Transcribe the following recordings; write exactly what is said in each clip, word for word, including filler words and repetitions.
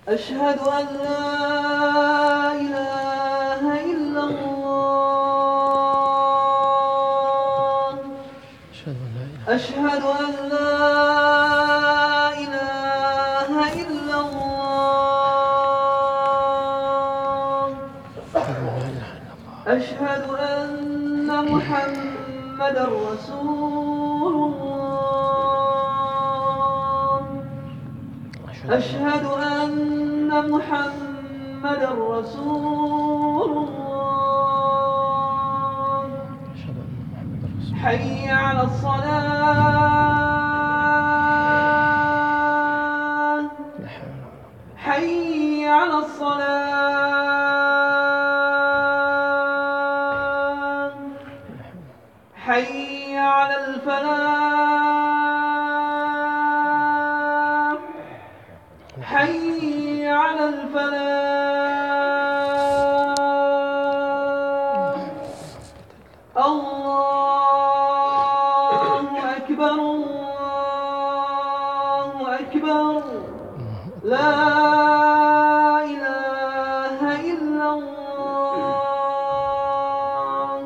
أشهد أن لا إله إلا الله. أشهد أن لا إله إلا الله. أشهد أن محمدا رسول الله. أشهد أن محمدا رسول الله. حي على الصلاة. حي على الصلاة. حي على الفلاح. حي على الفلاح. الله أكبر الله أكبر. لا إله إلا الله.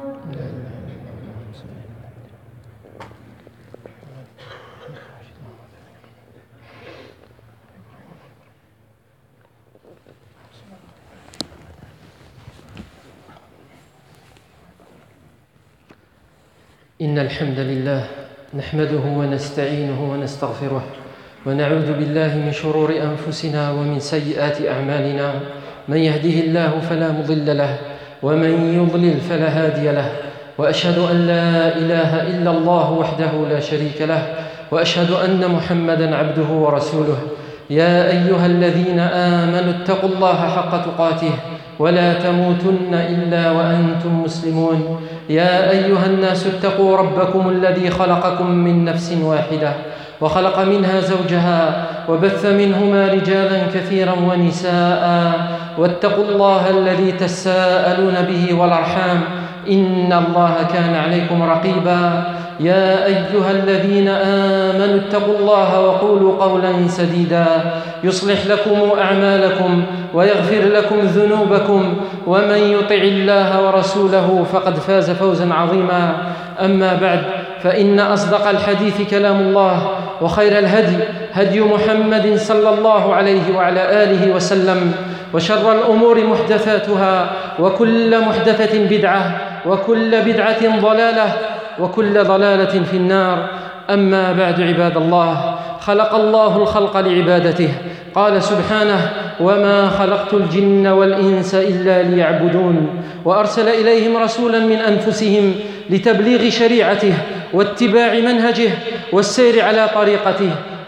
إن الحمد لله نحمده ونستعينه ونستغفره ونعوذ بالله من شرور أنفسنا ومن سيئات أعمالنا. من يهده الله فلا مضل له ومن يضلل فلا هادي له، وأشهد أن لا إله إلا الله وحده لا شريك له، وأشهد أن محمدًا عبده ورسوله. يا أيها الذين آمنوا اتقوا الله حق تقاته ولا تموتن إلا وأنتم مسلمون. يا أيها الناس اتقوا ربكم الذي خلقكم من نفس واحدة وخلق منها زوجها وبث منهما رجالا كثيرا ونساء، واتقوا الله الذي تساءلون به والأرحام إن الله كان عليكم رقيبا. يا أيها الذين آمنوا اتقوا الله وقولوا قولا سديدا يصلح لكم أعمالكم ويغفر لكم ذنوبكم، ومن يطع الله ورسوله فقد فاز فوزا عظيما. أما بعد، فإن أصدق الحديث كلام الله، وخير الهدي هدي محمد صلى الله عليه وعلى آله وسلم، وشر الأمور محدثاتها، وكل محدثة بدعة، وكل بدعة ضلالة، وكل ضلالة في النار. أما بعد، عباد الله، خلق الله الخلق لعبادته. قال سبحانه: وما خلقت الجن والإنس إلا ليعبدون. وأرسل إليهم رسولا من أنفسهم لتبليغ شريعته واتباع منهجه والسير على طريقته،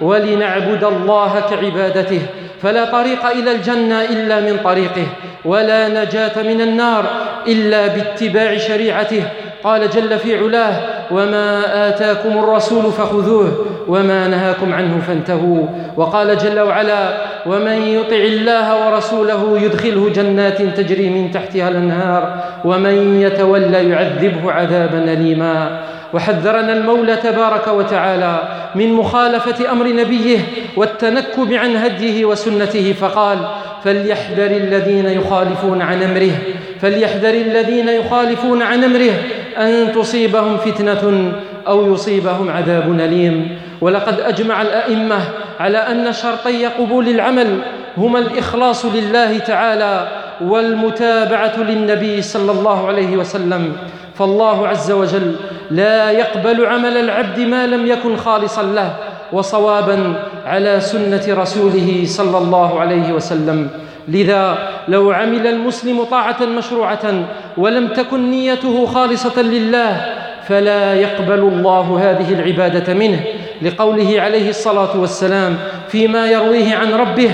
ولنعبد الله كعبادته. فلا طريق إلى الجنة إلا من طريقه، ولا نجاة من النار إلا باتباع شريعته. قال جل في علاه: وما آتاكم الرسول فخذوه وما نهاكم عنه فانتهوا. وقال جل وعلا: ومن يطع الله ورسوله يدخله جنات تجري من تحتها الأنهار ومن يتولى يعذبه عذابا أليما. وحذرنا المولى تبارك وتعالى من مخالفة أمر نبيه والتنكب عن هديه وسنته، فقال: فليحذر الذين يخالفون عن أمره فليحذر الذين يخالفون عن أمره أن تصيبهم فتنة أو يصيبهم عذاب أليم. ولقد أجمع الأئمة على أن شرطي قبول العمل هما الإخلاص لله تعالى والمتابعة للنبي صلى الله عليه وسلم. فالله عز وجل لا يقبل عمل العبد ما لم يكن خالصا له وصوابا على سنة رسوله صلى الله عليه وسلم. لذا لو عمل المسلم طاعة مشروعة ولم تكن نيته خالصة لله فلا يقبل الله هذه العبادة منه، لقوله عليه الصلاة والسلام فيما يرويه عن ربه: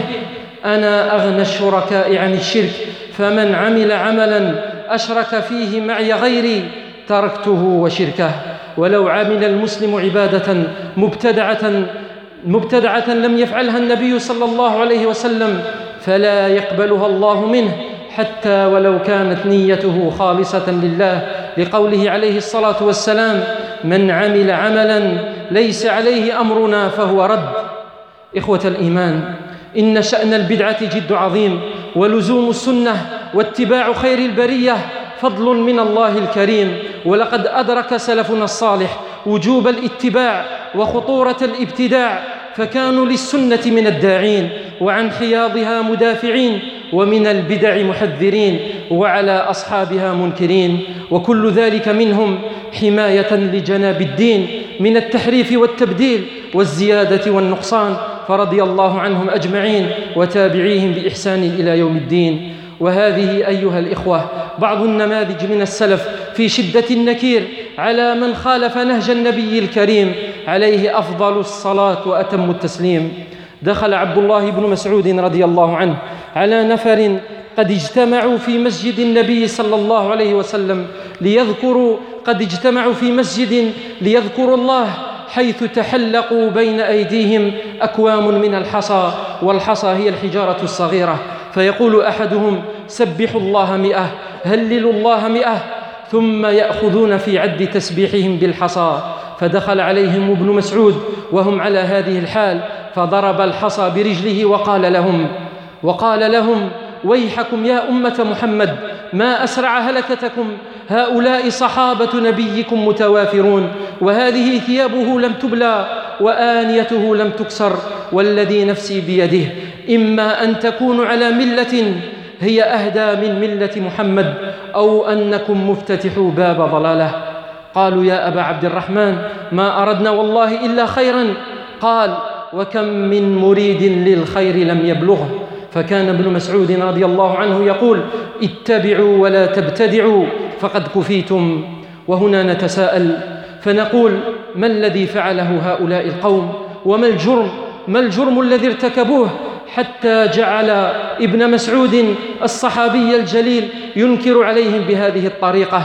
أنا أغنى الشركاء عن الشرك، فمن عمل عملا أشرك فيه معي غيري تركته وشركه. ولو عمل المسلم عبادة مبتدعة مبتدعة لم يفعلها النبي صلى الله عليه وسلم فلا يقبلها الله منه، حتى ولو كانت نيته خالصة لله، لقوله عليه الصلاة والسلام: من عمل عملا ليس عليه أمرنا فهو رد. إخوة الإيمان، إن شأن البدعة جد عظيم، ولزوم السنة واتباع خير البرية فضل من الله الكريم. ولقد أدرك سلفنا الصالح وجوب الاتباع وخطورة الابتداع، فكانوا للسنة من الداعين، وعن حياضها مدافعين، ومن البدع محذرين، وعلى أصحابها منكرين، وكل ذلك منهم حماية لجناب الدين من التحريف والتبديل والزيادة والنقصان، فرضي الله عنهم أجمعين وتابعيهم بإحسان إلى يوم الدين. وهذه أيها الإخوة بعض النماذج من السلف في شدة النكير على من خالف نهج النبي الكريم عليه أفضل الصلاة وأتم التسليم. دخل عبد الله بن مسعود رضي الله عنه على نفر قد اجتمعوا في مسجد النبي صلى الله عليه وسلم ليذكروا قد اجتمعوا في مسجد ليذكروا الله، حيث تحلقوا بين أيديهم أكوام من الحصى، والحصى هي الحجارة الصغيرة، فيقول أحدهم: سبحوا الله مئة، هللوا الله مئة، ثم يأخذون في عد تسبيحهم بالحصى. فدخل عليهم ابن مسعود وهم على هذه الحال، فضرب الحصى برجله وقال لهم وقال لهم ويحكم يا أمة محمد، ما أسرع هلكتكم، هؤلاء صحابة نبيكم متوافرون، وهذه ثيابه لم تبلى وآنيته لم تكسر، والذي نفسي بيده إما أن تكونوا على ملة هي أهدى من ملة محمد، أو أنكم مفتتحوا باب ضلاله. قالوا: يا أبا عبد الرحمن، ما أردنا والله إلا خيرا. قال: وكم من مريد للخير لم يبلغه. فكان ابن مسعود رضي الله عنه يقول: اتبعوا ولا تبتدعوا فقد كفيتم. وهنا نتساءل فنقول: ما الذي فعله هؤلاء القوم؟ وما الجرم ما الجرم الذي ارتكبوه حتى جعل ابن مسعود الصحابي الجليل ينكر عليهم بهذه الطريقة؟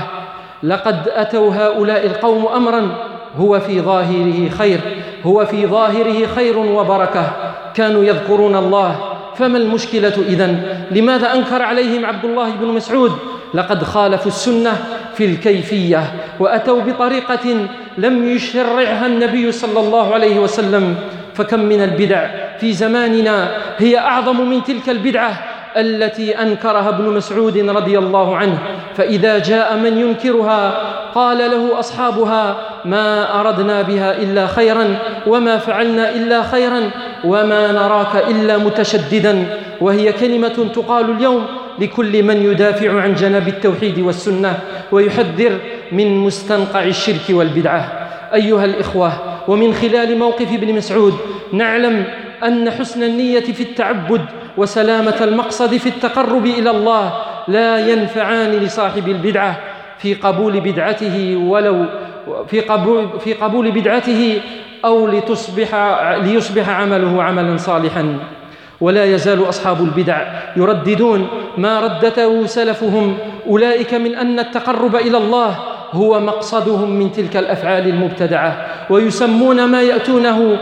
لقد أتوا هؤلاء القوم أمرا هو في ظاهره خير هو في ظاهره خير وبركة، كانوا يذكرون الله، فما المشكلة إذن؟ لماذا أنكر عليهم عبد الله بن مسعود؟ لقد خالفوا السنة في الكيفية، وأتوا بطريقة لم يشرعها النبي صلى الله عليه وسلم. فكم من البدع في زماننا هي أعظم من تلك البدعة التي أنكرها ابن مسعود رضي الله عنه، فإذا جاء من ينكرها قال له أصحابها: ما أردنا بها إلا خيرا، وما فعلنا إلا خيرا، وما نراك إلا متشددا. وهي كلمة تقال اليوم لكل من يدافع عن جناب التوحيد والسنة ويحذر من مستنقع الشرك والبدعة. أيها الإخوة، ومن خلال موقف ابن مسعود نعلم أن حسن النية في التعبد وسلامة المقصد في التقرب إلى الله لا ينفعان لصاحب البدعة في قبول بدعته ولو في قبول في قبول بدعته أو لتصبح ليصبح عمله عملا صالحا. ولا يزال أصحاب البدع يرددون ما ردته سلفهم أولئك من أن التقرب إلى الله هو مقصدهم من تلك الأفعال المبتدعة، ويسمون ما يأتونه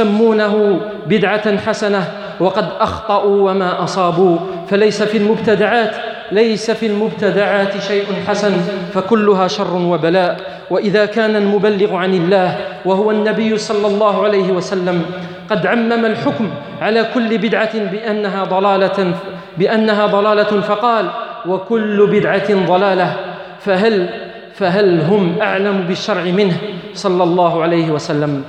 يسمونه بدعة حسنة، وقد أخطأوا وما أصابوا. فليس في المبتدعات ليس في المبتدعات شيء حسن، فكلها شر وبلاء. وإذا كان المبلغ عن الله وهو النبي صلى الله عليه وسلم قد عمم الحكم على كل بدعة بأنها ضلالة بأنها ضلالة فقال: وكل بدعة ضلالة، فهل فهل هم أعلم بالشرع منه صلى الله عليه وسلم؟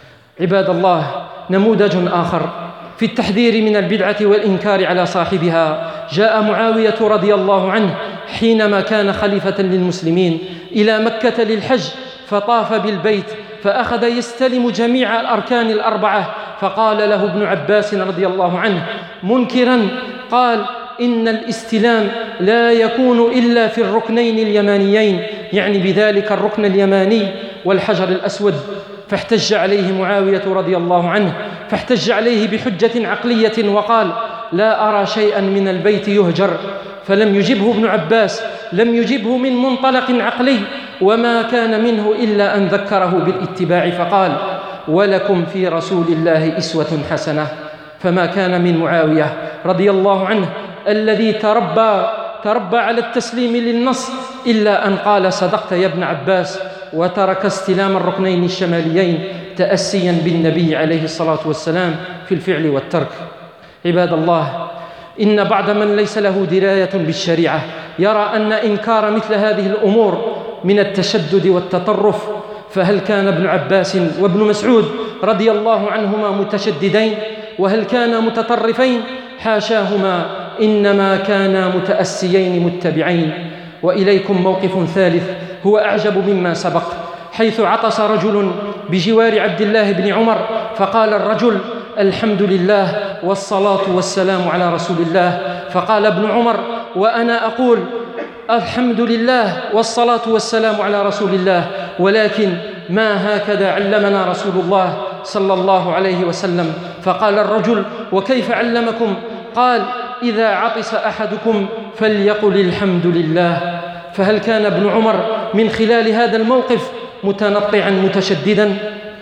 عباد الله، نموذج آخر في التحذير من البدعة والإنكار على صاحبها جاء معاوية رضي الله عنه حينما كان خليفة للمسلمين إلى مكة للحج، فطاف بالبيت فأخذ يستلم جميع الأركان الأربعة، فقال له ابن عباس رضي الله عنه منكرا، قال: إن الاستلام لا يكون إلا في الركنين اليمانيين، يعني بذلك الركن اليماني والحجر الأسود. فاحتج عليه معاوية رضي الله عنه فاحتج عليه بحجة عقلية وقال: لا أرى شيئا من البيت يهجر. فلم يجبه ابن عباس لم يجبه من منطلق عقلي، وما كان منه إلا أن ذكره بالاتباع، فقال: ولكم في رسول الله أسوة حسنة. فما كان من معاوية رضي الله عنه الذي تربى تربى على التسليم للنص إلا أن قال: صدقت يا ابن عباس، وترك استلام الركنين الشماليين تأسيا بالنبي عليه الصلاة والسلام في الفعل والترك. عباد الله، إن بعض من ليس له دراية بالشريعة يرى أن إنكار مثل هذه الأمور من التشدد والتطرف. فهل كان ابن عباس وابن مسعود رضي الله عنهما متشددين؟ وهل كانا متطرفين؟ حاشاهما، إنما كانا متأسيين متبعين. وإليكم موقف ثالث هو أعجب مما سبق، حيث عطس رجل بجوار عبد الله بن عمر، فقال الرجل: الحمد لله والصلاة والسلام على رسول الله. فقال ابن عمر: وأنا أقول الحمد لله والصلاة والسلام على رسول الله، ولكن ما هكذا علمنا رسول الله صلى الله عليه وسلم. فقال الرجل: وكيف علمكم؟ قال: إذا عطس أحدكم فليقل الحمد لله. فهل كان ابن عمر من خلال هذا الموقف متنطعا متشددا؟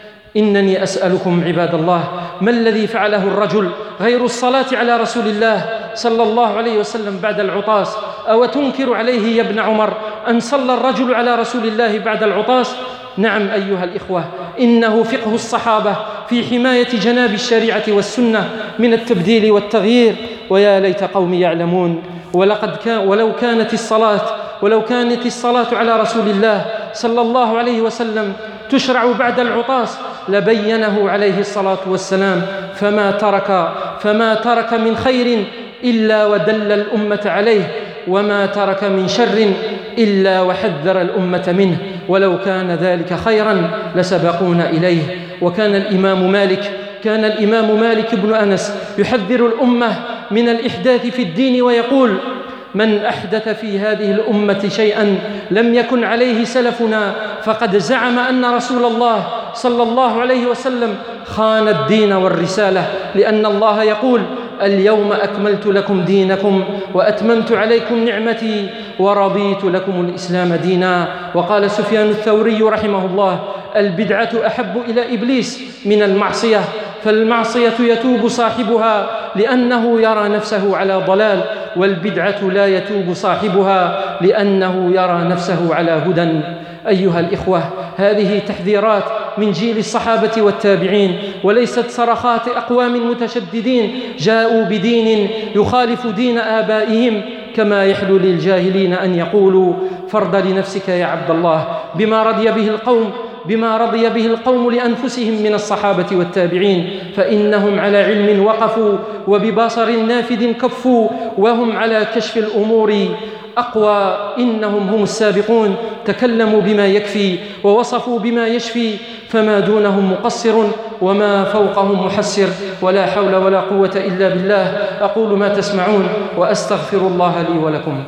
إنني أسألكم عباد الله، ما الذي فعله الرجل غير الصلاة على رسول الله صلى الله عليه وسلم بعد العطاس؟ أو تنكر عليه يا ابن عمر أن صلى الرجل على رسول الله بعد العطاس؟ نعم أيها الإخوة، إنه فقه الصحابة في حماية جناب الشريعة والسنة من التبديل والتغيير. ويا ليت قومي يعلمون. ولقد كان ولو كانت الصلاة ولو كانت الصلاة على رسول الله صلى الله عليه وسلم تشرع بعد العطاس لبينه عليه الصلاة والسلام، فما ترك فما ترك من خير إلا ودل الأمة عليه، وما ترك من شر إلا وحذر الأمة منه، ولو كان ذلك خيرا لسبقونا إليه. وكان الإمام مالك كان الإمام مالك بن أنس يحذر الأمة من الإحداث في الدين ويقول: من أحدث في هذه الأمة شيئا لم يكن عليه سلفنا فقد زعم أن رسول الله صلى الله عليه وسلم خان الدين والرسالة، لأن الله يقول: اليوم أكملت لكم دينكم وأتممت عليكم نعمتي ورضيت لكم الإسلام دينا. وقال سفيان الثوري رحمه الله: البدعة أحب إلى إبليس من المعصية، فالمعصية يتوب صاحبها لأنه يرى نفسه على ضلال، والبدعة لا يتوب صاحبها لأنه يرى نفسه على هدى. أيها الإخوة، هذه تحذيرات من جيل الصحابة والتابعين، وليست صرخات أقوام متشددين جاءوا بدين يخالف دين آبائهم، كما يحلو للجاهلين أن يقولوا: فرض لنفسك يا عبد الله بما رضي به القوم بما رضي به القوم لأنفسهم من الصحابة والتابعين، فإنهم على علم وقفوا وببصر نافذ كفوا، وهم على كشف الأمور أقوى. إنهم هم السابقون، تكلموا بما يكفي ووصفوا بما يشفي، فما دونهم مقصر وما فوقهم محسر، ولا حول ولا قوة إلا بالله. أقول ما تسمعون وأستغفر الله لي ولكم.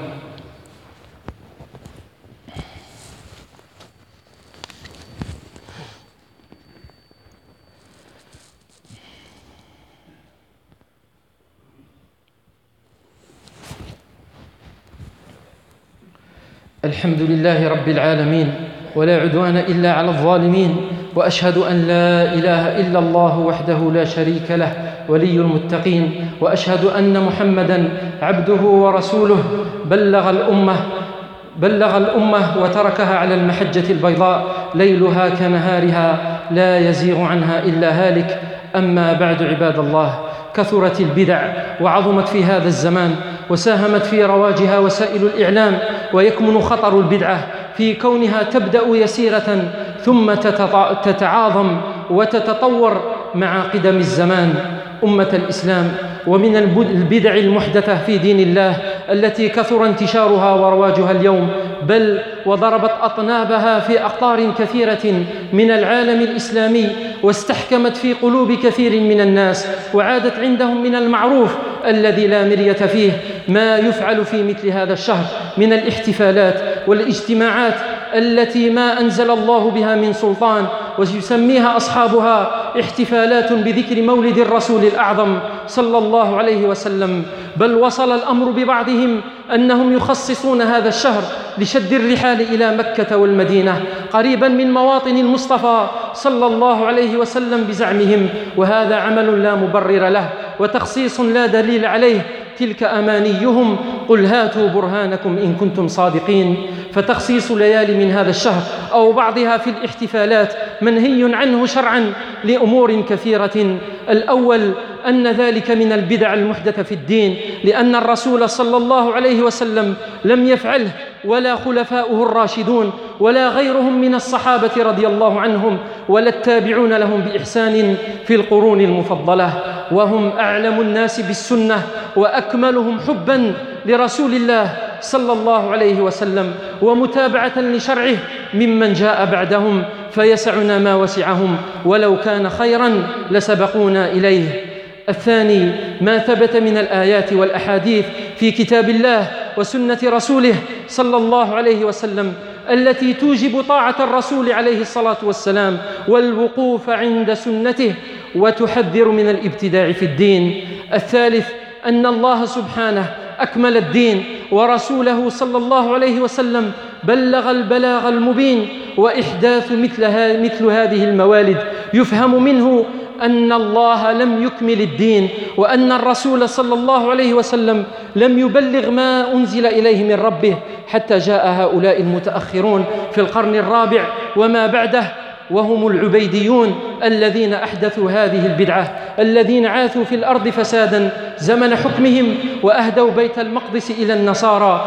الحمد لله رب العالمين، ولا عدوان إلا على الظالمين، وأشهد أن لا إله إلا الله وحده لا شريك له ولي المتقين، وأشهد أن محمدًا عبده ورسوله بلغ الأمة بلغ الأمة وتركها على المحجة البيضاء ليلها كنهارها لا يزيغ عنها إلا هالك. أما بعد عباد الله، كثرت البدع وعظمت في هذا الزمان، وساهمت في رواجها وسائل الإعلام، ويكمن خطر البدعة في كونها تبدأ يسيرة ثم تتعاظم وتتطور مع قدم الزمان. أمة الإسلام، ومن البدع المحدثة في دين الله التي كثر انتشارها ورواجها اليوم، بل وضربت أطنابها في أقطار كثيرة من العالم الإسلامي، واستحكمت في قلوب كثير من الناس، وعادت عندهم من المعروف الذي لا مرية فيه ما يفعل في مثل هذا الشهر من الاحتفالات والاجتماعات التي ما أنزل الله بها من سلطان، ويسميها أصحابها احتفالات بذكر مولد الرسول الأعظم صلى الله عليه وسلم. بل وصل الأمر ببعضهم أنهم يخصصون هذا الشهر لشد الرحال إلى مكة والمدينة قريبا من مواطن المصطفى صلى الله عليه وسلم بزعمهم، وهذا عمل لا مبرر له وتخصيص لا دليل عليه. تلك أمانيهم، قل هاتوا برهانكم إن كنتم صادقين. فتخصيص ليالي من هذا الشهر أو بعضها في الاحتفالات منهي عنه شرعا لأمور كثيرة. الأول أن ذلك من البدع المحدثة في الدين، لأن الرسول صلى الله عليه وسلم لم يفعله ولا خلفاؤه الراشدون ولا غيرهم من الصحابة رضي الله عنهم ولا التابعون لهم بإحسان في القرون المفضلة، وهم أعلم الناس بالسنة وأكملهم حبا لرسول الله صلى الله عليه وسلم ومتابعة لشرعه ممن جاء بعدهم، فيسعنا ما وسعهم ولو كان خيرا لسبقونا إليه. الثاني ما ثبت من الآيات والأحاديث في كتاب الله وسنة رسوله صلى الله عليه وسلم التي توجب طاعة الرسول عليه الصلاة والسلام والوقوف عند سنته وتحذر من الابتداع في الدين. الثالث أن الله سبحانه أكمل الدين ورسوله صلى الله عليه وسلم بلغ البلاغ المبين، وإحداث مثل, مثل هذه الموالد يفهم منه أن الله لم يكمل الدين، وأن الرسول صلى الله عليه وسلم لم يبلغ ما أنزل إليه من ربه حتى جاء هؤلاء المتأخرون في القرن الرابع وما بعده، وهم العبيديون الذين أحدثوا هذه البدعة، الذين عاثوا في الأرض فسادا زمن حكمهم وأهدوا بيت المقدس إلى النصارى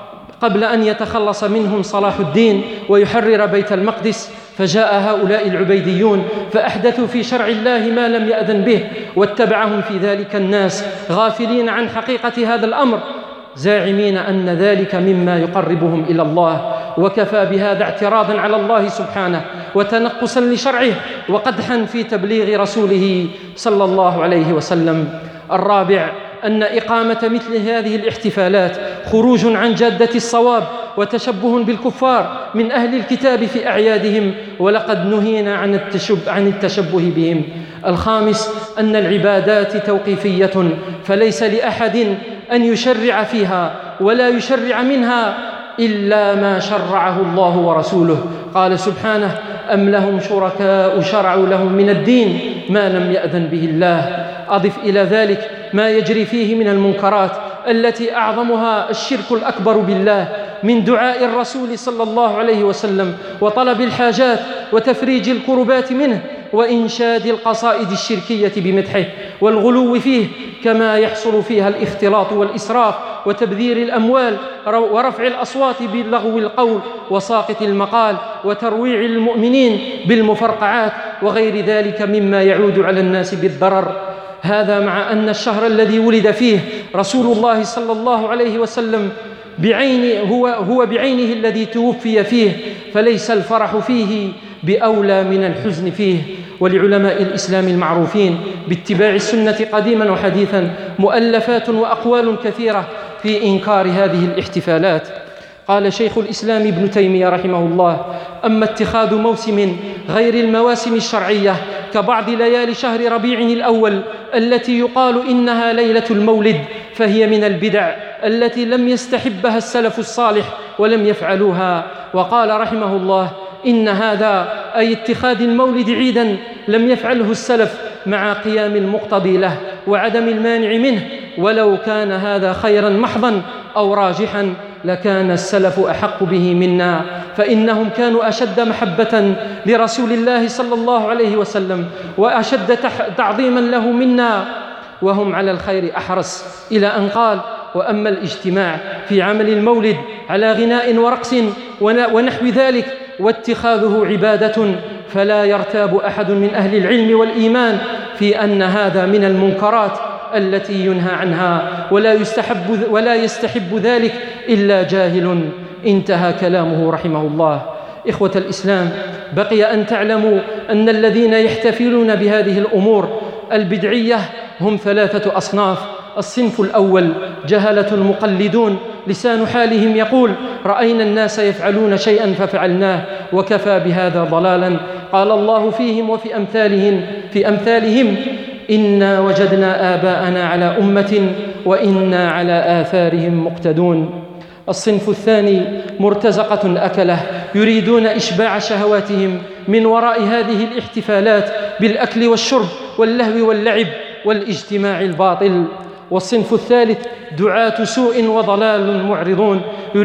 قبل أن يتخلص منهم صلاح الدين ويحرر بيت المقدس. فجاء هؤلاء العبيديون فأحدثوا في شرع الله ما لم يأذن به، واتبعهم في ذلك الناس غافلين عن حقيقة هذا الأمر، زاعمين أن ذلك مما يقربهم إلى الله، وكفى بهذا اعتراضا على الله سبحانه وتنقصا لشرعه وقدحا في تبليغ رسوله صلى الله عليه وسلم. الرابع أن إقامة مثل هذه الاحتفالات خروج عن جادة الصواب وتشبه بالكفار من أهل الكتاب في أعيادهم، ولقد نهينا عن التشبه, عن التشبه بهم. الخامس أن العبادات توقيفية، فليس لأحد أن يشرع فيها ولا يشرع منها إلا ما شرعه الله ورسوله. قال سبحانه: أم لهم شركاء شرعوا لهم من الدين ما لم يأذن به الله. أضف إلى ذلك ما يجري فيه من المنكرات التي أعظمها الشرك الأكبر بالله، من دعاء الرسول صلى الله عليه وسلم وطلب الحاجات وتفريج الكربات منه وإنشاد القصائد الشركية بمدحه والغلو فيه، كما يحصل فيها الاختلاط والإسراف وتبذير الأموال ورفع الأصوات بلغو القول وساقط المقال وترويع المؤمنين بالمفرقعات وغير ذلك مما يعود على الناس بالضرر. هذا مع أن الشهر الذي ولد فيه رسول الله صلى الله عليه وسلم بعين هو, هو بعينه الذي توفي فيه، فليس الفرح فيه بأولى من الحزن فيه. ولعلماء الإسلام المعروفين باتباع السنة قديما وحديثا مؤلفات وأقوال كثيرة في إنكار هذه الاحتفالات. قال شيخ الإسلام ابن تيمية رحمه الله: أما اتخاذ موسم غير المواسم الشرعية كبعض ليالي شهر ربيع الأول التي يقال إنها ليلة المولد، فهي من البدع التي لم يستحبها السلف الصالح ولم يفعلوها. وقال رحمه الله: إن هذا أي اتخاذ المولد عيدا لم يفعله السلف مع قيام المقتضي له وعدم المانع منه، ولو كان هذا خيرا محضا أو راجحا لكان السلف أحق به منا، فإنهم كانوا أشد محبة لرسول الله صلى الله عليه وسلم وأشد تعظيما له منا، وهم على الخير أحرص، إلى أن قال: وأما الاجتماع في عمل المولد على غناء ورقص ونحو ذلك واتخاذه عبادة فلا يرتاب أحد من أهل العلم والإيمان في أن هذا من المنكرات التي ينهى عنها، ولا يستحب, ولا يستحب ذلك إلا جاهل. انتهى كلامه رحمه الله. إخوة الإسلام، بقي أن تعلموا أن الذين يحتفلون بهذه الأمور البدعية هم ثلاثة أصناف. الصنف الأول جهلة مقلدون، لسان حالهم يقول: رأينا الناس يفعلون شيئا ففعلناه وكفى بهذا ضلالا. قال الله فيهم وفي أمثالهم في أمثالهم: إنا وجدنا آباءنا على أمة وإنا على آثارهم مقتدون. الصنف الثاني مرتزقة أكله، يريدون إشباع شهواتهم من وراء هذه الاحتفالات بالأكل والشرب واللهو واللعب والاجتماع الباطل. والصنف الثالث دعاة سوء وضلال معرضون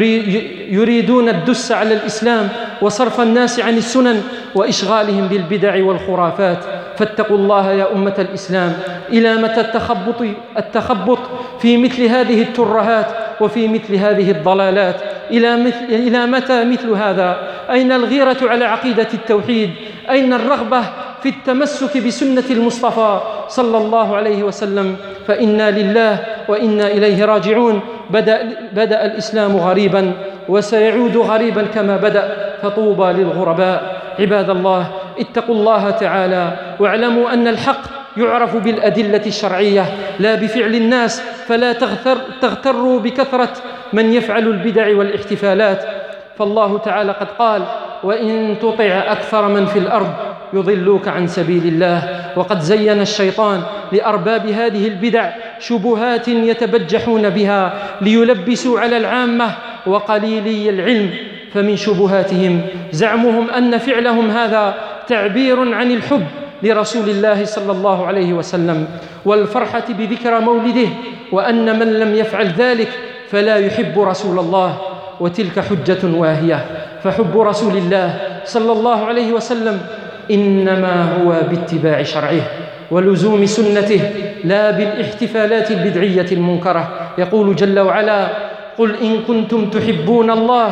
يريدون الدس على الإسلام وصرف الناس عن السنن وإشغالهم بالبدع والخرافات. فاتقوا الله يا أمة الإسلام. إلى متى التخبط, التخبط في مثل هذه الترهات وفي مثل هذه الضلالات؟ إلى, مثل إلى متى مثل هذا؟ أين الغيرة على عقيدة التوحيد؟ أين الرغبة في التمسك بسنة المصطفى صلى الله عليه وسلم؟ فإنا لله وإنا إليه راجعون. بدأ, بدأ الإسلام غريبا وسيعود غريبا كما بدأ، فطوبى للغرباء. عباد الله، اتقوا الله تعالى واعلموا أن الحق يعرف بالأدلة الشرعية لا بفعل الناس، فلا تغتر تغتروا بكثرة من يفعل البدع والاحتفالات، فالله تعالى قد قال: وإن تطع أكثر من في الأرض يضلوك عن سبيل الله. وقد زين الشيطان لأرباب هذه البدع شبهات يتبجحون بها ليلبسوا على العامة وقليلي العلم. فمن شبهاتهم زعمهم أن فعلهم هذا تعبير عن الحب لرسول الله صلى الله عليه وسلم والفرحة بذكرى مولده، وأن من لم يفعل ذلك فلا يحب رسول الله، وتلك حجة واهية. فحب رسول الله صلى الله عليه وسلم إنما هو باتباع شرعه ولزوم سنته لا بالاحتفالات البدعية المنكرة. يقول جل وعلا: قل إن كنتم تحبون الله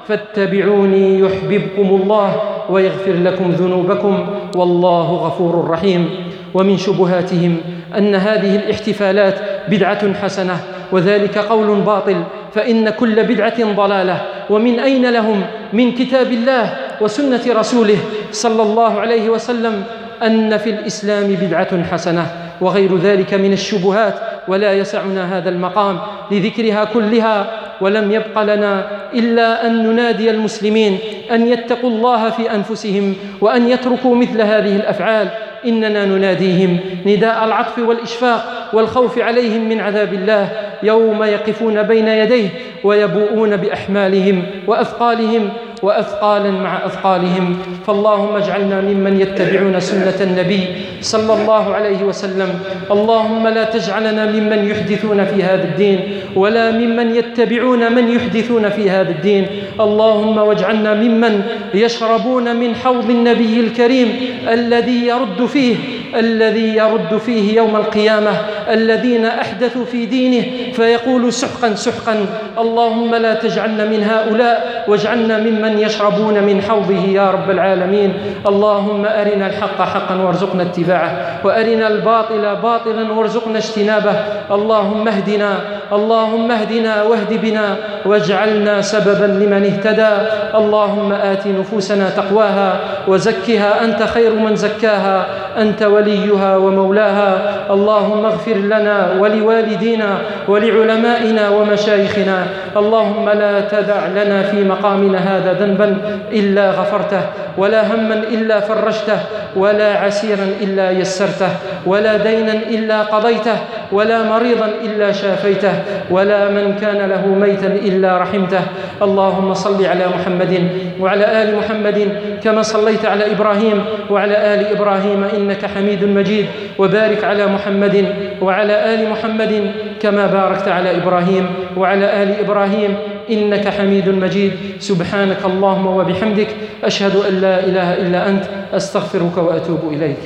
فاتبعوني يحببكم الله ويغفر لكم ذنوبكم والله غفور رحيم. ومن شبهاتهم أن هذه الاحتفالات بدعة حسنة، وذلك قول باطل، فإن كل بدعة ضلالة. ومن أين لهم من كتاب الله وسنة رسوله صلى الله عليه وسلم أن في الإسلام بدعة حسنة وغير ذلك من الشبهات؟ ولا يسعنا هذا المقام لذكرها كلها، ولم يبق لنا إلا أن ننادي المسلمين أن يتقوا الله في أنفسهم وأن يتركوا مثل هذه الأفعال. إننا نناديهم نداء العطف والإشفاق والخوف عليهم من عذاب الله يوم يقفون بين يديه ويبوؤون بأحمالهم وأثقالهم وأثقالا مع أثقالهم. فاللهم اجعلنا ممن يتبعون سنة النبي صلى الله عليه وسلم. اللهم لا تجعلنا ممن يحدثون في هذا الدين ولا ممن يتبعون من يحدثون في هذا الدين. اللهم واجعلنا ممن يشربون من حوض النبي الكريم الذي يرد فيه الذي يرد فيه يوم القيامة الذين أحدثوا في دينه فيقول: سحقا سحقا. اللهم لا تجعلنا من هؤلاء واجعلنا ممن يشربون من حوضه يا رب العالمين. اللهم أرنا الحق حقا وارزقنا اتباعه، وأرنا الباطل باطلا وارزقنا اجتنابه. اللهم اهدنا اللهم اهدنا واهد بنا واجعلنا سببا لمن اهتدى. اللهم آت نفوسنا تقواها وزكها أنت خير من زكاها، أنت وليها ومولاها. اللهم اغفر لنا ولوالدينا ولعلمائنا ومشايخنا. اللهم لا تدع لنا في مقامنا هذا ذنبا إلا غفرته، ولا هما إلا فرجته، ولا عسيرا إلا يسرته، ولا دينا إلا قضيته، ولا مريضا إلا شافيته، ولا من كان له ميتا إلا رحمته. اللهم صل على محمد وعلى آل محمد كما صليت على إبراهيم وعلى آل إبراهيم إنك حميد مجيد، وبارك على محمد وعلى آل محمد كما باركت على إبراهيم وعلى آل إبراهيم إنك حميد مجيد. سبحانك اللهم وبحمدك، أشهد أن لا إله إلا أنت، أستغفرك وأتوب إليك.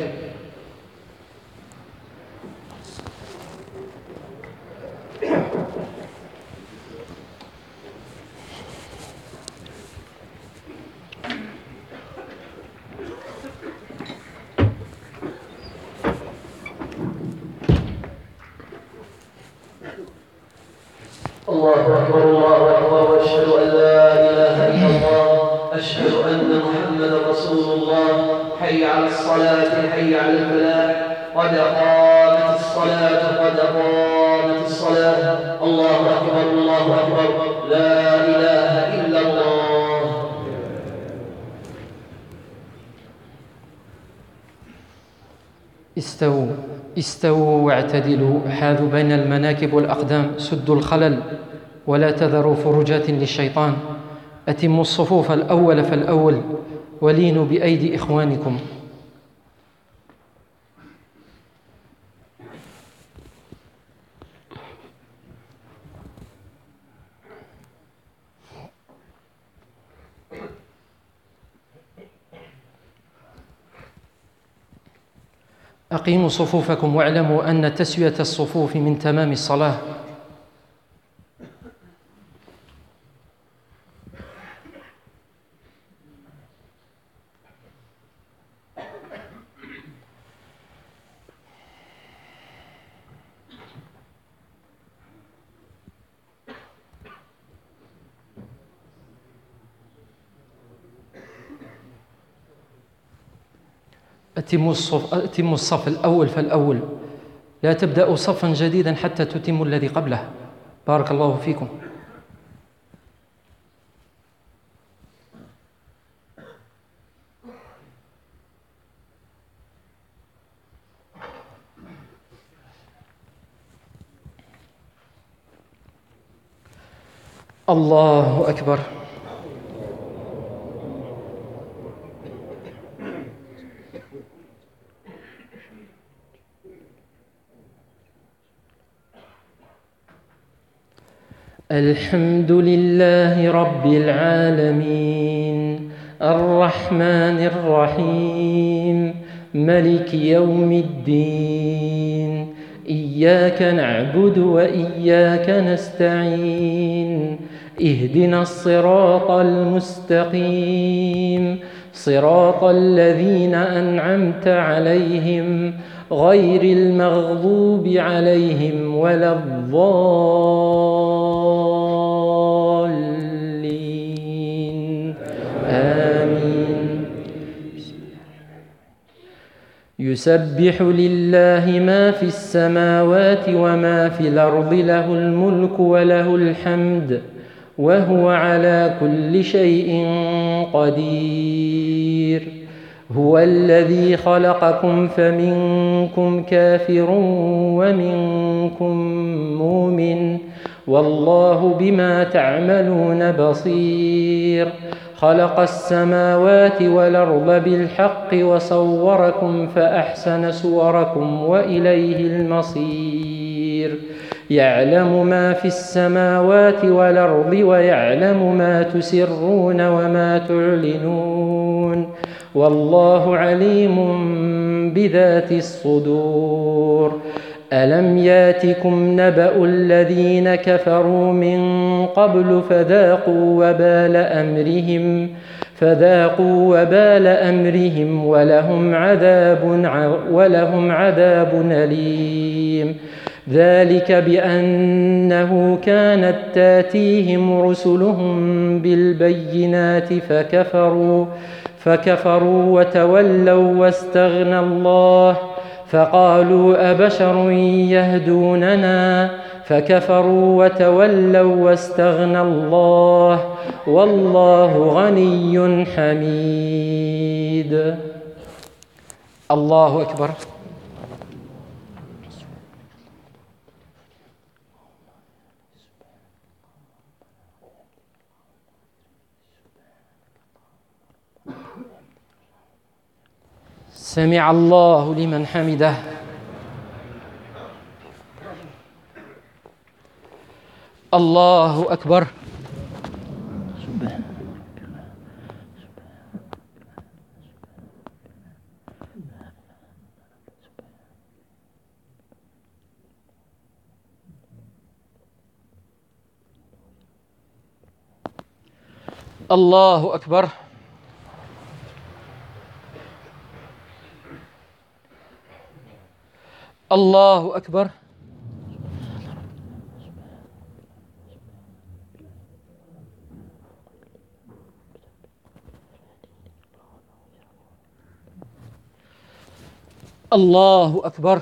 الله أكبر الله أكبر، وأشهد أن لا إله إلا الله، أشهد أن محمدا رسول الله. حي على الصلاة حي على الفلاح، قد قامت الصلاة قد قامت الصلاة. الله أكبر الله أكبر، لا إله إلا الله. استووا استووا واعتدلوا، حاذوا بين المناكب والأقدام، سدوا الخلل ولا تذروا فرجات للشيطان، أتموا الصفوف الأول فالأول ولينوا بأيدي إخوانكم. أقيموا صفوفكم واعلموا أن تسوية الصفوف من تمام الصلاة. أتموا الصف, أتموا الصف الأول فالأول، لا تبدأوا صفا جديدا حتى تتموا الذي قبله. بارك الله فيكم. الله أكبر. الحمد لله رب العالمين الرحمن الرحيم ملك يوم الدين، إياك نعبد وإياك نستعين، اهدنا الصراط المستقيم، صراط الذين أنعمت عليهم غير المغضوب عليهم ولا الضالين، آمين. يسبح لله ما في السماوات وما في الأرض، له الملك وله الحمد وهو على كل شيء قدير. هو الذي خلقكم فمنكم كافر ومنكم مؤمن، والله بما تعملون بصير. خلق السماوات والأرض بالحق وصوركم فأحسن صوركم وإليه المصير. يعلم ما في السماوات والأرض ويعلم ما تسرون وما تعلنون، والله عليم بذات الصدور. ألم ياتكم نبأ الذين كفروا من قبل فذاقوا وبال أمرهم فذاقوا وبال أمرهم ولهم عذاب ولهم عذاب أليم. ذلك بأنه كانت تاتيهم رسلهم بالبينات فكفروا فكفروا وتولوا واستغنى الله، فقالوا أبشر يهدوننا، فكفروا وتولوا واستغنى الله، والله غني حميد. الله أكبر. سمع الله لمن حمده. الله أكبر. الله أكبر. الله أكبر. الله أكبر.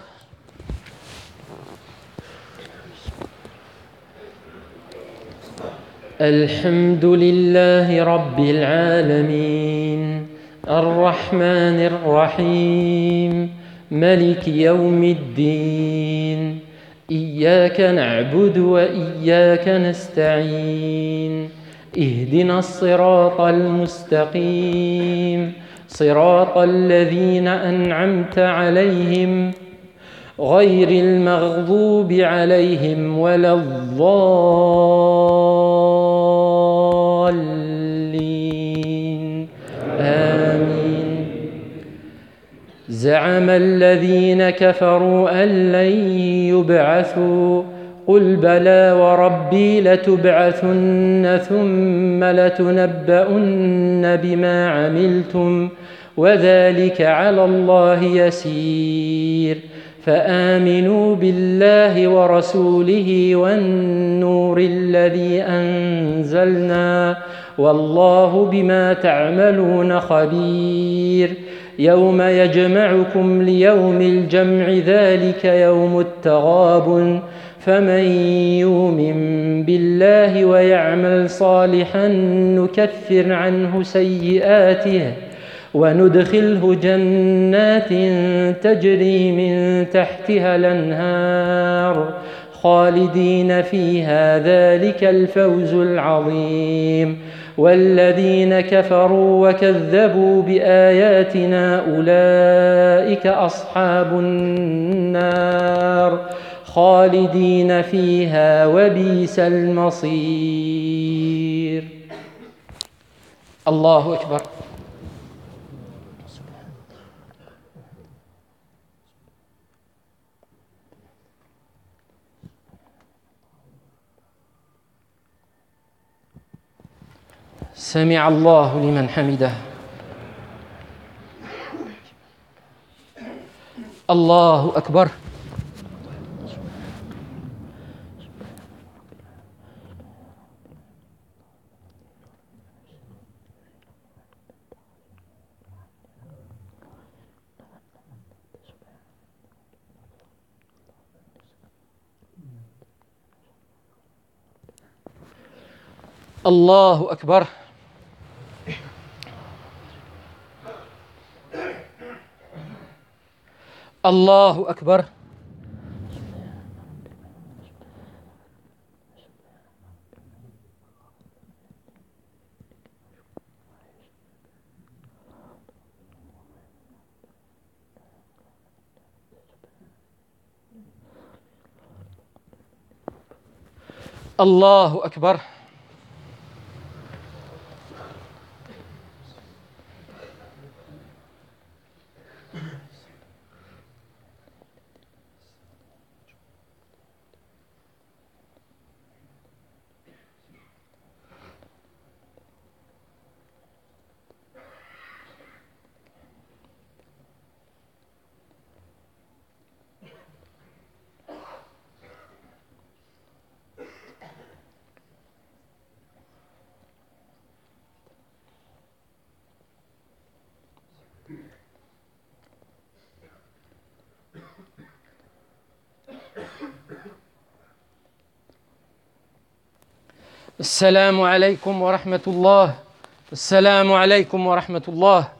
الحمد لله رب العالمين الرحمن الرحيم ملك يوم الدين، إياك نعبد وإياك نستعين، اهدنا الصراط المستقيم، صراط الذين أنعمت عليهم غير المغضوب عليهم ولا الضالين، آمين. زعم الذين كفروا أن لن يبعثوا قل بلى وربي لتبعثن ثم لتنبؤن بما عملتم وذلك على الله يسير فآمنوا بالله ورسوله والنور الذي أنزلنا والله بما تعملون خبير يوم يجمعكم ليوم الجمع ذلك يوم التغابن فمن يؤمن بالله ويعمل صالحا نكفر عنه سيئاته وندخله جنات تجري من تحتها الأنهار خالدين فيها ذلك الفوز العظيم والذين كفروا وكذبوا بآياتنا أولئك أصحاب النار خالدين فيها وبئس المصير. الله أكبر. سمع الله لمن حمده. الله أكبر. الله أكبر. الله أكبر. الله أكبر. السلام عليكم ورحمة الله. السلام عليكم ورحمة الله.